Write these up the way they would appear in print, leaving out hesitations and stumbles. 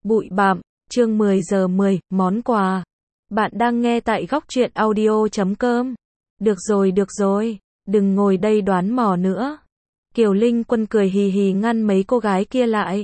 Bụi bặm, chương 10 giờ 10, món quà. Bạn đang nghe tại góc truyện audio.com. Được rồi, đừng ngồi đây đoán mò nữa. Kiều Linh Quân cười hì hì ngăn mấy cô gái kia lại.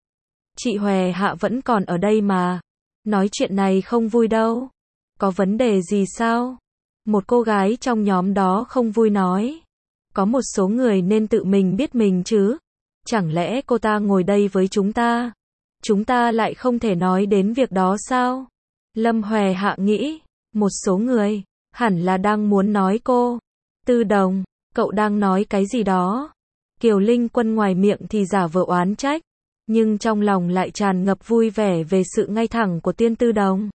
Chị Hòe Hạ vẫn còn ở đây mà. Nói chuyện này không vui đâu. Có vấn đề gì sao? Một cô gái trong nhóm đó không vui nói. Có một số người nên tự mình biết mình chứ. Chẳng lẽ cô ta ngồi đây với chúng ta lại không thể nói đến việc đó sao? Lâm Hòe Hạ nghĩ, một số người, hẳn là đang muốn nói cô. Tư Đồng, cậu đang nói cái gì đó? Kiều Linh Quân ngoài miệng thì giả vờ oán trách, nhưng trong lòng lại tràn ngập vui vẻ về sự ngay thẳng của Tiên Tư Đồng.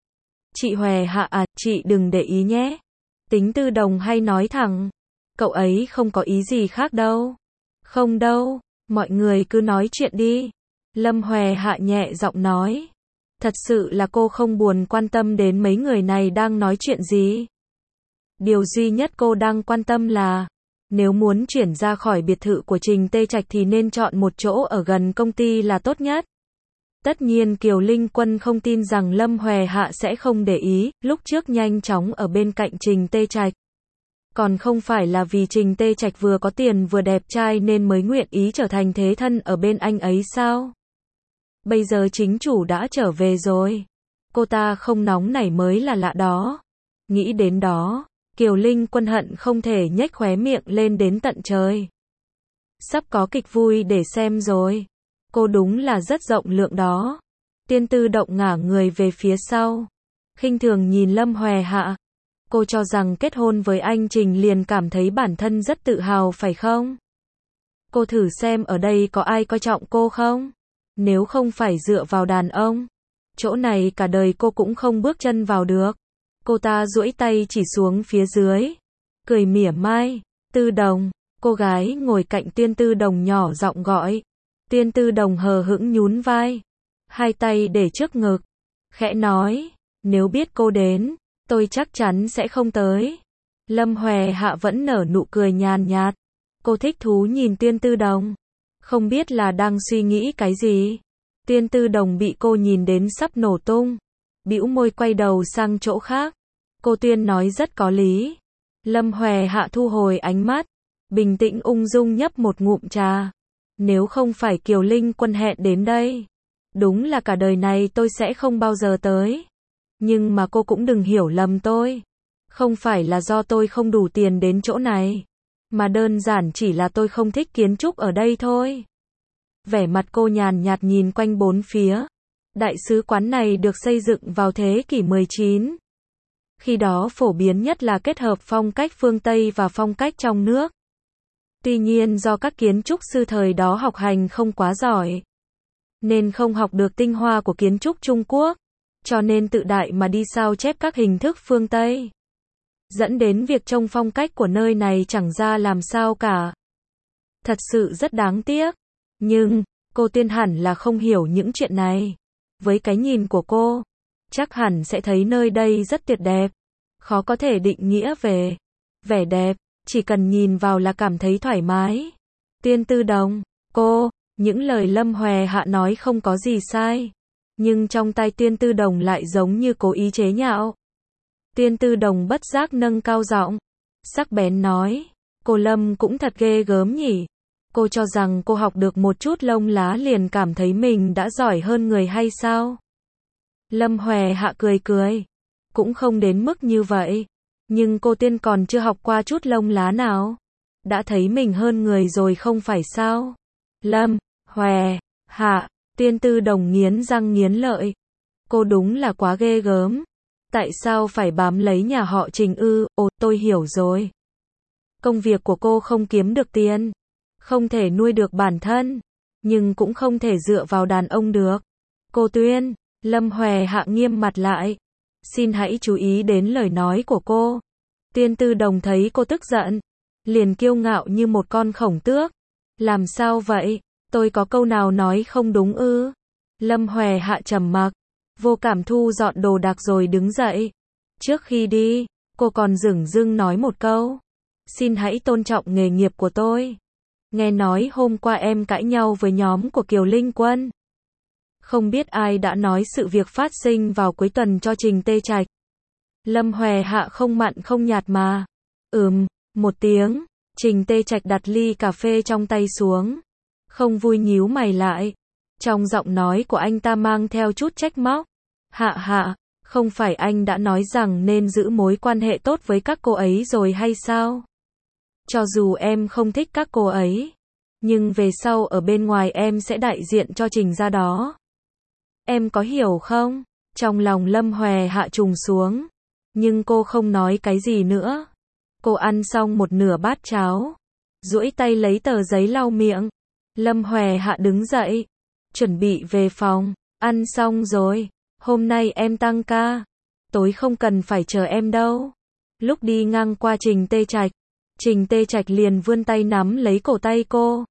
Chị Hòe Hạ à, chị đừng để ý nhé. Tính Tư Đồng hay nói thẳng, cậu ấy không có ý gì khác đâu. Không đâu, mọi người cứ nói chuyện đi. Lâm Hòe Hạ nhẹ giọng nói. Thật sự là cô không buồn quan tâm đến mấy người này đang nói chuyện gì. Điều duy nhất cô đang quan tâm là, nếu muốn chuyển ra khỏi biệt thự của Trình Tê Trạch thì nên chọn một chỗ ở gần công ty là tốt nhất. Tất nhiên Kiều Linh Quân không tin rằng Lâm Hòe Hạ sẽ không để ý, lúc trước nhanh chóng ở bên cạnh Trình Tê Trạch. Còn không phải là vì Trình Tê Trạch vừa có tiền vừa đẹp trai nên mới nguyện ý trở thành thế thân ở bên anh ấy sao? Bây giờ chính chủ đã trở về rồi. Cô ta không nóng nảy mới là lạ đó. Nghĩ đến đó, Kiều Linh Quân hận không thể nhếch khóe miệng lên đến tận trời. Sắp có kịch vui để xem rồi. Cô đúng là rất rộng lượng đó. Tiên Tư Động ngả người về phía sau, khinh thường nhìn Lâm Hòe Hạ. Cô cho rằng kết hôn với anh Trình liền cảm thấy bản thân rất tự hào phải không? Cô thử xem ở đây có ai coi trọng cô không? Nếu không phải dựa vào đàn ông, chỗ này cả đời cô cũng không bước chân vào được. Cô ta duỗi tay chỉ xuống phía dưới, cười mỉa mai. Tư Đồng, cô gái ngồi cạnh Tiên Tư Đồng nhỏ giọng gọi. Tiên Tư Đồng hờ hững nhún vai, hai tay để trước ngực, khẽ nói, nếu biết cô đến, tôi chắc chắn sẽ không tới. Lâm Hòe Hạ vẫn nở nụ cười nhàn nhạt. Cô thích thú nhìn Tiên Tư Đồng, không biết là đang suy nghĩ cái gì. Tiên Tư Đồng bị cô nhìn đến sắp nổ tung, bĩu môi quay đầu sang chỗ khác. Cô Tiên nói rất có lý. Lâm Hòe Hạ thu hồi ánh mắt, bình tĩnh ung dung nhấp một ngụm trà. Nếu không phải Kiều Linh Quân hẹn đến đây, đúng là cả đời này tôi sẽ không bao giờ tới. Nhưng mà cô cũng đừng hiểu lầm tôi. Không phải là do tôi không đủ tiền đến chỗ này, mà đơn giản chỉ là tôi không thích kiến trúc ở đây thôi. Vẻ mặt cô nhàn nhạt nhìn quanh bốn phía. Đại sứ quán này được xây dựng vào thế kỷ 19. Khi đó phổ biến nhất là kết hợp phong cách phương Tây và phong cách trong nước. Tuy nhiên do các kiến trúc sư thời đó học hành không quá giỏi, nên không học được tinh hoa của kiến trúc Trung Quốc, cho nên tự đại mà đi sao chép các hình thức phương Tây, dẫn đến việc trông phong cách của nơi này chẳng ra làm sao cả. Thật sự rất đáng tiếc. Nhưng, cô Tiên hẳn là không hiểu những chuyện này. Với cái nhìn của cô, chắc hẳn sẽ thấy nơi đây rất tuyệt đẹp. Khó có thể định nghĩa về vẻ đẹp, chỉ cần nhìn vào là cảm thấy thoải mái. Tiên Tư Đồng, những lời Lâm Hòe Hạ nói không có gì sai. Nhưng trong tai Tiên Tư Đồng lại giống như cố ý chế nhạo. Tiên Tư Đồng bất giác nâng cao giọng, sắc bén nói, cô Lâm cũng thật ghê gớm nhỉ. Cô cho rằng cô học được một chút lông lá liền cảm thấy mình đã giỏi hơn người hay sao? Lâm Hòe Hạ cười, cũng không đến mức như vậy. Nhưng cô Tiên còn chưa học qua chút lông lá nào, đã thấy mình hơn người rồi không phải sao? Lâm Hòe Hạ, Tiên Tư Đồng nghiến răng nghiến lợi. Cô đúng là quá ghê gớm. Tại sao phải bám lấy nhà họ Trình ư? Ồ, tôi hiểu rồi. Công việc của cô không kiếm được tiền, không thể nuôi được bản thân, nhưng cũng không thể dựa vào đàn ông được. Cô Tuyên, Lâm Hòe Hạ nghiêm mặt lại. Xin hãy chú ý đến lời nói của cô. Tiên Tư Đồng thấy cô tức giận, liền kiêu ngạo như một con khổng tước. Làm sao vậy? Tôi có câu nào nói không đúng ư? Lâm Hòe Hạ trầm mặc, vô cảm thu dọn đồ đạc rồi đứng dậy. Trước khi đi, cô còn dửng dưng nói một câu. Xin hãy tôn trọng nghề nghiệp của tôi. Nghe nói hôm qua em cãi nhau với nhóm của Kiều Linh Quân. Không biết ai đã nói sự việc phát sinh vào cuối tuần cho Trình Tê Trạch. Lâm Hòe Hạ không mặn không nhạt mà. Một tiếng. Trình Tê Trạch đặt ly cà phê trong tay xuống. Không vui nhíu mày lại. Trong giọng nói của anh ta mang theo chút trách móc. Hạ, không phải anh đã nói rằng nên giữ mối quan hệ tốt với các cô ấy rồi hay sao? Cho dù em không thích các cô ấy, nhưng về sau ở bên ngoài em sẽ đại diện cho Trình gia đó. Em có hiểu không? Trong lòng Lâm Hòe Hạ trùng xuống. Nhưng cô không nói cái gì nữa. Cô ăn xong một nửa bát cháo. Duỗi tay lấy tờ giấy lau miệng. Lâm Hòe Hạ đứng dậy. Chuẩn bị về phòng. Ăn xong rồi. Hôm nay em tăng ca. Tối không cần phải chờ em đâu. Lúc đi ngang qua Trình Tê Trạch. Trình Tê Trạch liền vươn tay nắm lấy cổ tay cô.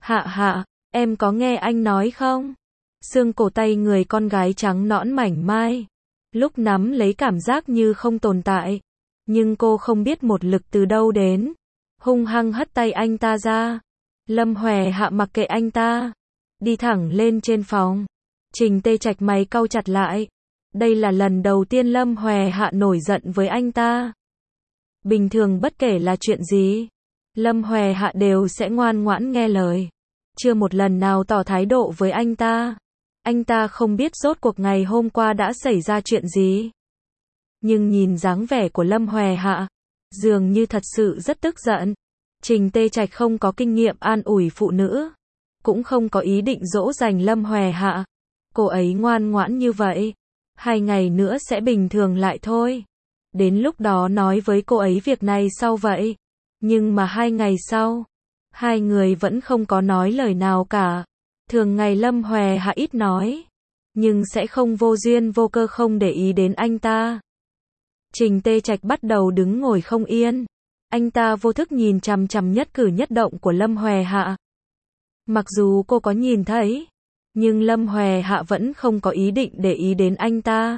Hạ, em có nghe anh nói không? Xương cổ tay người con gái trắng nõn mảnh mai. Lúc nắm lấy cảm giác như không tồn tại. Nhưng cô không biết một lực từ đâu đến. Hung hăng hất tay anh ta ra. Lâm Hòe Hạ mặc kệ anh ta. Đi thẳng lên trên phòng. Trình Tê Trạch mày cau chặt lại. Đây là lần đầu tiên Lâm Hòe Hạ nổi giận với anh ta. Bình thường bất kể là chuyện gì, Lâm Hòe Hạ đều sẽ ngoan ngoãn nghe lời. Chưa một lần nào tỏ thái độ với anh ta. Anh ta không biết rốt cuộc ngày hôm qua đã xảy ra chuyện gì. Nhưng nhìn dáng vẻ của Lâm Hòe Hạ, dường như thật sự rất tức giận. Trình Tê Trạch không có kinh nghiệm an ủi phụ nữ, cũng không có ý định dỗ dành Lâm Hòe Hạ. Cô ấy ngoan ngoãn như vậy, 2 ngày nữa sẽ bình thường lại thôi. Đến lúc đó nói với cô ấy việc này sau vậy. Nhưng mà 2 ngày sau, hai người vẫn không có nói lời nào cả. Thường ngày Lâm Hòe Hạ ít nói, nhưng sẽ không vô duyên vô cơ không để ý đến anh ta. Trình Tê Trạch bắt đầu đứng ngồi không yên. Anh ta vô thức nhìn chằm chằm nhất cử nhất động của Lâm Hòe Hạ. Mặc dù cô có nhìn thấy, nhưng Lâm Hòe Hạ vẫn không có ý định để ý đến anh ta.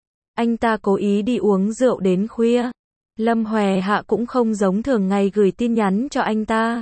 Anh ta cố ý đi uống rượu đến khuya. Lâm Hòe Hạ cũng không giống thường ngày gửi tin nhắn cho anh ta.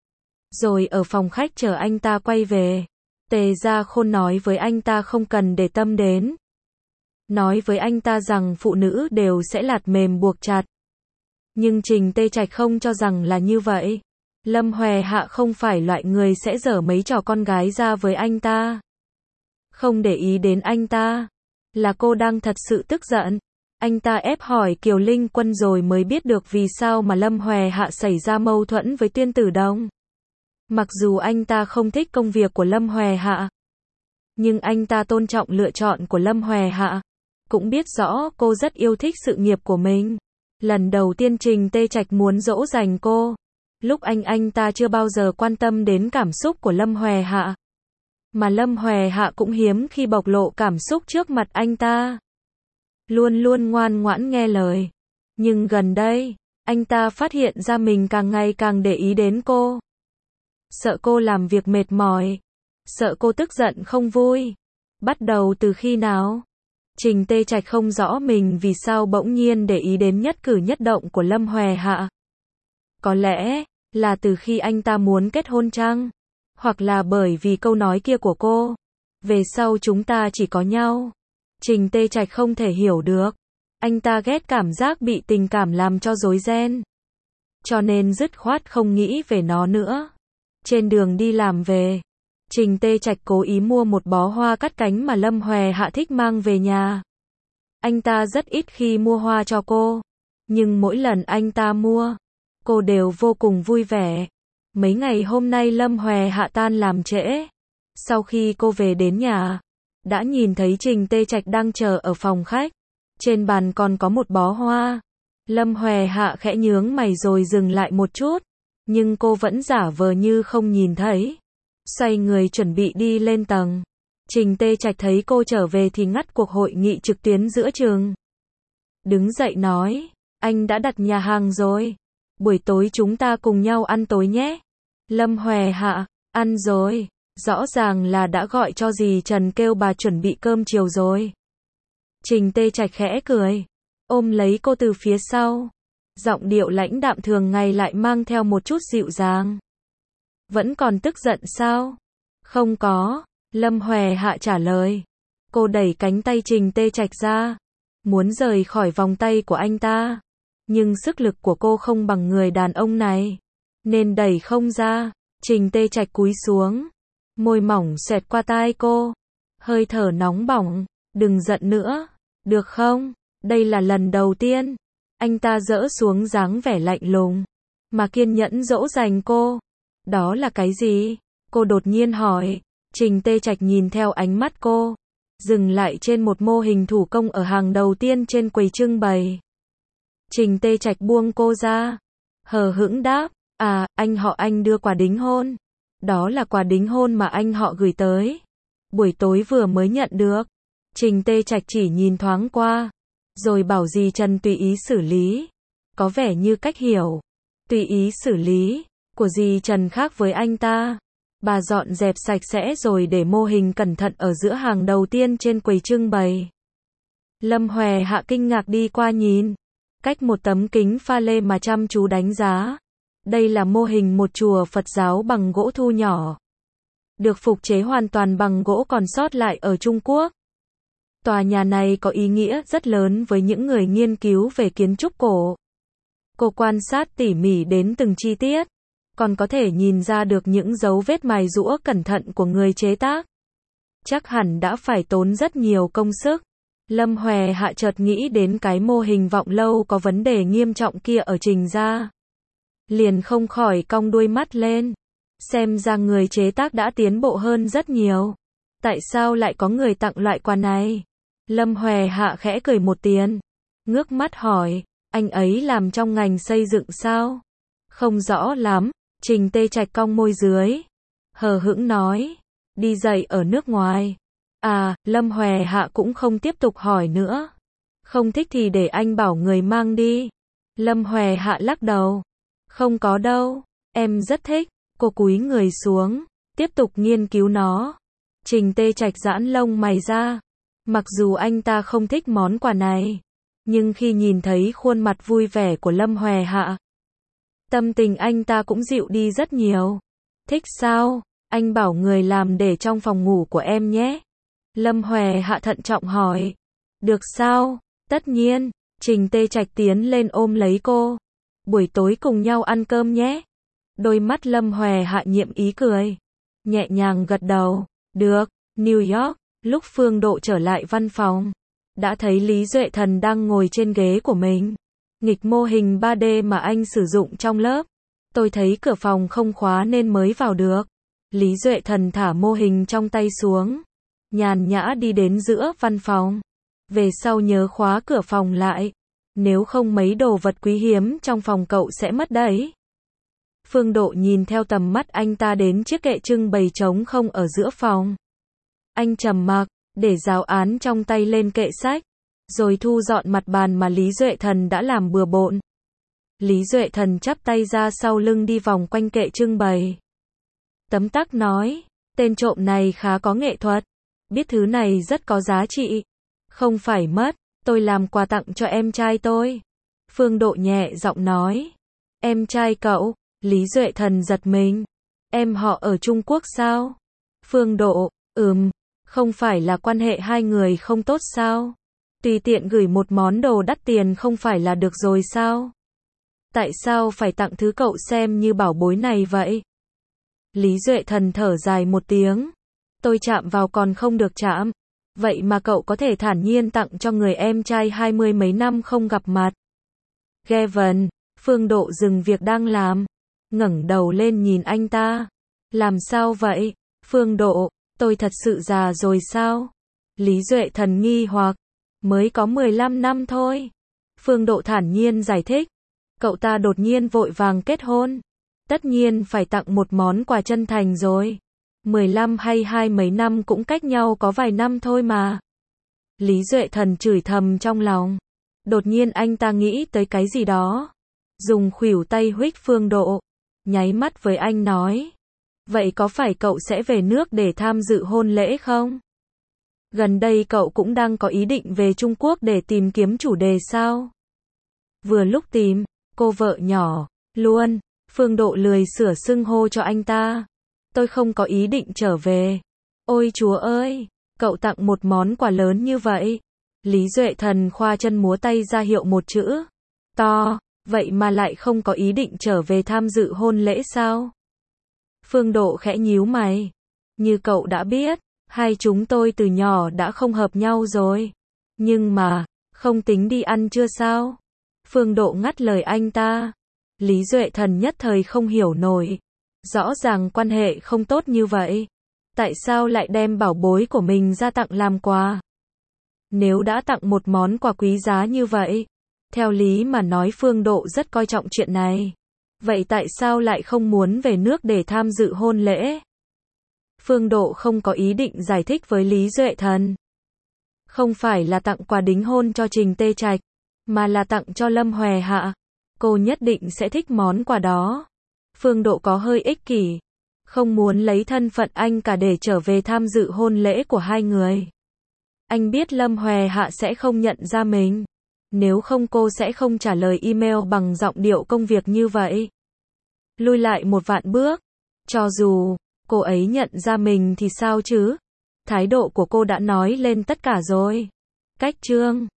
Rồi ở phòng khách chờ anh ta quay về. Tề Gia Khôn nói với anh ta không cần để tâm đến. Nói với anh ta rằng phụ nữ đều sẽ lạt mềm buộc chặt. Nhưng Trình Tê Trạch không cho rằng là như vậy. Lâm Hòe Hạ không phải loại người sẽ dở mấy trò con gái ra với anh ta. Không để ý đến anh ta, là cô đang thật sự tức giận. Anh ta ép hỏi Kiều Linh Quân rồi mới biết được vì sao mà Lâm Hòe Hạ xảy ra mâu thuẫn với Tuyên Tử Đông. Mặc dù anh ta không thích công việc của Lâm Hòe Hạ, nhưng anh ta tôn trọng lựa chọn của Lâm Hòe Hạ. Cũng biết rõ cô rất yêu thích sự nghiệp của mình. Lần đầu tiên Trình Tê Trạch muốn dỗ dành cô. Lúc anh ta chưa bao giờ quan tâm đến cảm xúc của Lâm Hòe Hạ. Mà Lâm Hòe Hạ cũng hiếm khi bộc lộ cảm xúc trước mặt anh ta. Luôn luôn ngoan ngoãn nghe lời. Nhưng gần đây, anh ta phát hiện ra mình càng ngày càng để ý đến cô. Sợ cô làm việc mệt mỏi. Sợ cô tức giận không vui. Bắt đầu từ khi nào? Trình Tê Trạch không rõ mình vì sao bỗng nhiên để ý đến nhất cử nhất động của Lâm Hòe Hạ. Có lẽ là từ khi anh ta muốn kết hôn chăng? Hoặc là bởi vì câu nói kia của cô. Về sau chúng ta chỉ có nhau. Trình Tê Trạch không thể hiểu được. Anh ta ghét cảm giác bị tình cảm làm cho rối ren. Cho nên dứt khoát không nghĩ về nó nữa. Trên đường đi làm về, Trình Tê Trạch cố ý mua một bó hoa cắt cánh mà Lâm Hòe Hạ thích mang về nhà. Anh ta rất ít khi mua hoa cho cô. Nhưng mỗi lần anh ta mua, cô đều vô cùng vui vẻ. Mấy ngày hôm nay Lâm Hòe Hạ tan làm trễ. Sau khi cô về đến nhà, đã nhìn thấy Trình Tê Trạch đang chờ ở phòng khách. Trên bàn còn có một bó hoa. Lâm Hòe Hạ khẽ nhướng mày rồi dừng lại một chút. Nhưng cô vẫn giả vờ như không nhìn thấy. Xoay người chuẩn bị đi lên tầng. Trình Tê Trạch thấy cô trở về thì ngắt cuộc hội nghị trực tuyến giữa trường. Đứng dậy nói, anh đã đặt nhà hàng rồi. Buổi tối chúng ta cùng nhau ăn tối nhé. Lâm Hòe Hạ, ăn rồi. Rõ ràng là đã gọi cho dì Trần kêu bà chuẩn bị cơm chiều rồi. Trình Tê Trạch khẽ cười, ôm lấy cô từ phía sau. Giọng điệu lãnh đạm thường ngày lại mang theo một chút dịu dàng. Vẫn còn tức giận sao? Không có. Lâm Hòe Hạ trả lời. Cô đẩy cánh tay Trình Tê Trạch ra, muốn rời khỏi vòng tay của anh ta. Nhưng sức lực của cô không bằng người đàn ông này, nên đẩy không ra. Trình Tê Trạch cúi xuống, môi mỏng xẹt qua tai cô. Hơi thở nóng bỏng, đừng giận nữa, được không? Đây là lần đầu tiên. Anh ta dỡ xuống dáng vẻ lạnh lùng, mà kiên nhẫn dỗ dành cô. Đó là cái gì? Cô đột nhiên hỏi. Trình Tê Trạch nhìn theo ánh mắt cô, dừng lại trên một mô hình thủ công ở hàng đầu tiên trên quầy trưng bày. Trình Tê Trạch buông cô ra, hờ hững đáp, à, anh họ anh đưa quà đính hôn. Đó là quà đính hôn mà anh họ gửi tới. Buổi tối vừa mới nhận được. Trình Tê Trạch chỉ nhìn thoáng qua, rồi bảo dì Trần tùy ý xử lý. Có vẻ như cách hiểu tùy ý xử lý của dì Trần khác với anh ta. Bà dọn dẹp sạch sẽ rồi để mô hình cẩn thận ở giữa hàng đầu tiên trên quầy trưng bày. Lâm Hòe Hạ kinh ngạc đi qua nhìn, cách một tấm kính pha lê mà chăm chú đánh giá. Đây là mô hình một chùa Phật giáo bằng gỗ thu nhỏ, được phục chế hoàn toàn bằng gỗ còn sót lại ở Trung Quốc. Tòa nhà này có ý nghĩa rất lớn với những người nghiên cứu về kiến trúc cổ. Cô quan sát tỉ mỉ đến từng chi tiết, còn có thể nhìn ra được những dấu vết mài giũa cẩn thận của người chế tác. Chắc hẳn đã phải tốn rất nhiều công sức. Lâm Hòe Hạ chợt nghĩ đến cái mô hình vọng lâu có vấn đề nghiêm trọng kia ở Trình gia. Liền không khỏi cong đuôi mắt lên. Xem ra người chế tác đã tiến bộ hơn rất nhiều. Tại sao lại có người tặng loại quà này? Lâm Hòe Hạ khẽ cười một tiếng, ngước mắt hỏi, anh ấy làm trong ngành xây dựng sao? Không rõ lắm. Trình Tê Trạch cong môi dưới, hờ hững nói, đi dạy ở nước ngoài. À, Lâm Hòe Hạ cũng không tiếp tục hỏi nữa. Không thích thì để anh bảo người mang đi. Lâm Hòe Hạ lắc đầu. Không có đâu, em rất thích. Cô cúi người xuống, tiếp tục nghiên cứu nó. Trình Tê Trạch giãn lông mày ra. Mặc dù anh ta không thích món quà này, nhưng khi nhìn thấy khuôn mặt vui vẻ của Lâm Hòe Hạ, tâm tình anh ta cũng dịu đi rất nhiều. Thích sao? Anh bảo người làm để trong phòng ngủ của em nhé. Lâm Hòe Hạ thận trọng hỏi. Được sao? Tất nhiên. Trình Tê Trạch tiến lên ôm lấy cô. Buổi tối cùng nhau ăn cơm nhé. Đôi mắt Lâm Hòe Hạ nhiệm ý cười, nhẹ nhàng gật đầu. Được. New York. Lúc Phương Độ trở lại văn phòng, đã thấy Lý Duệ Thần đang ngồi trên ghế của mình, nghịch mô hình 3D mà anh sử dụng trong lớp. Tôi thấy cửa phòng không khóa nên mới vào được. Lý Duệ Thần thả mô hình trong tay xuống, nhàn nhã đi đến giữa văn phòng. Về sau nhớ khóa cửa phòng lại, nếu không mấy đồ vật quý hiếm trong phòng cậu sẽ mất đấy. Phương Độ nhìn theo tầm mắt anh ta đến chiếc kệ trưng bày trống không ở giữa phòng. Anh trầm mặc, để giáo án trong tay lên kệ sách, rồi thu dọn mặt bàn mà Lý Duệ Thần đã làm bừa bộn. Lý Duệ Thần chắp tay ra sau lưng đi vòng quanh kệ trưng bày. Tấm tắc nói, tên trộm này khá có nghệ thuật, biết thứ này rất có giá trị. Không phải mất, tôi làm quà tặng cho em trai tôi. Phương Độ nhẹ giọng nói. Em trai cậu? Lý Duệ Thần giật mình. Em họ ở Trung Quốc sao? Phương Độ, không phải là quan hệ hai người không tốt sao? Tùy tiện gửi một món đồ đắt tiền không phải là được rồi sao? Tại sao phải tặng thứ cậu xem như bảo bối này vậy? Lý Duệ Thần thở dài một tiếng. Tôi chạm vào còn không được chạm. Vậy mà cậu có thể thản nhiên tặng cho người em trai 20 mấy năm không gặp mặt. Gavin, Phương Độ dừng việc đang làm, ngẩng đầu lên nhìn anh ta. Làm sao vậy? Phương Độ, tôi thật sự già rồi sao? Lý Duệ Thần nghi hoặc. Mới có 15 năm thôi. Phương Độ thản nhiên giải thích. Cậu ta đột nhiên vội vàng kết hôn. Tất nhiên phải tặng một món quà chân thành rồi. 15 hay 20 mấy năm cũng cách nhau có vài năm thôi mà. Lý Duệ Thần chửi thầm trong lòng. Đột nhiên anh ta nghĩ tới cái gì đó. Dùng khuỷu tay huých Phương Độ. Nháy mắt với anh nói. Vậy có phải cậu sẽ về nước để tham dự hôn lễ không? Gần đây cậu cũng đang có ý định về Trung Quốc để tìm kiếm chủ đề sao? Vừa lúc tìm, cô vợ nhỏ, luôn. Phương Độ lười sửa xưng hô cho anh ta. Tôi không có ý định trở về. Ôi Chúa ơi, cậu tặng một món quà lớn như vậy. Lý Duệ Thần khoa chân múa tay ra hiệu một chữ to, vậy mà lại không có ý định trở về tham dự hôn lễ sao? Phương Độ khẽ nhíu mày. Như cậu đã biết, hai chúng tôi từ nhỏ đã không hợp nhau rồi. Nhưng mà, không tính đi ăn chưa sao? Phương Độ ngắt lời anh ta. Lý Duệ Thần nhất thời không hiểu nổi. Rõ ràng quan hệ không tốt như vậy. Tại sao lại đem bảo bối của mình ra tặng làm quà? Nếu đã tặng một món quà quý giá như vậy, theo lý mà nói Phương Độ rất coi trọng chuyện này. Vậy tại sao lại không muốn về nước để tham dự hôn lễ? Phương Độ không có ý định giải thích với Lý Duệ Thần. Không phải là tặng quà đính hôn cho Trình Tê Trạch, mà là tặng cho Lâm Hòe Hạ. Cô nhất định sẽ thích món quà đó. Phương Độ có hơi ích kỷ, không muốn lấy thân phận anh cả để trở về tham dự hôn lễ của hai người. Anh biết Lâm Hòe Hạ sẽ không nhận ra mình. Nếu không cô sẽ không trả lời email bằng giọng điệu công việc như vậy. Lui lại một vạn bước. Cho dù cô ấy nhận ra mình thì sao chứ? Thái độ của cô đã nói lên tất cả rồi. Cách chương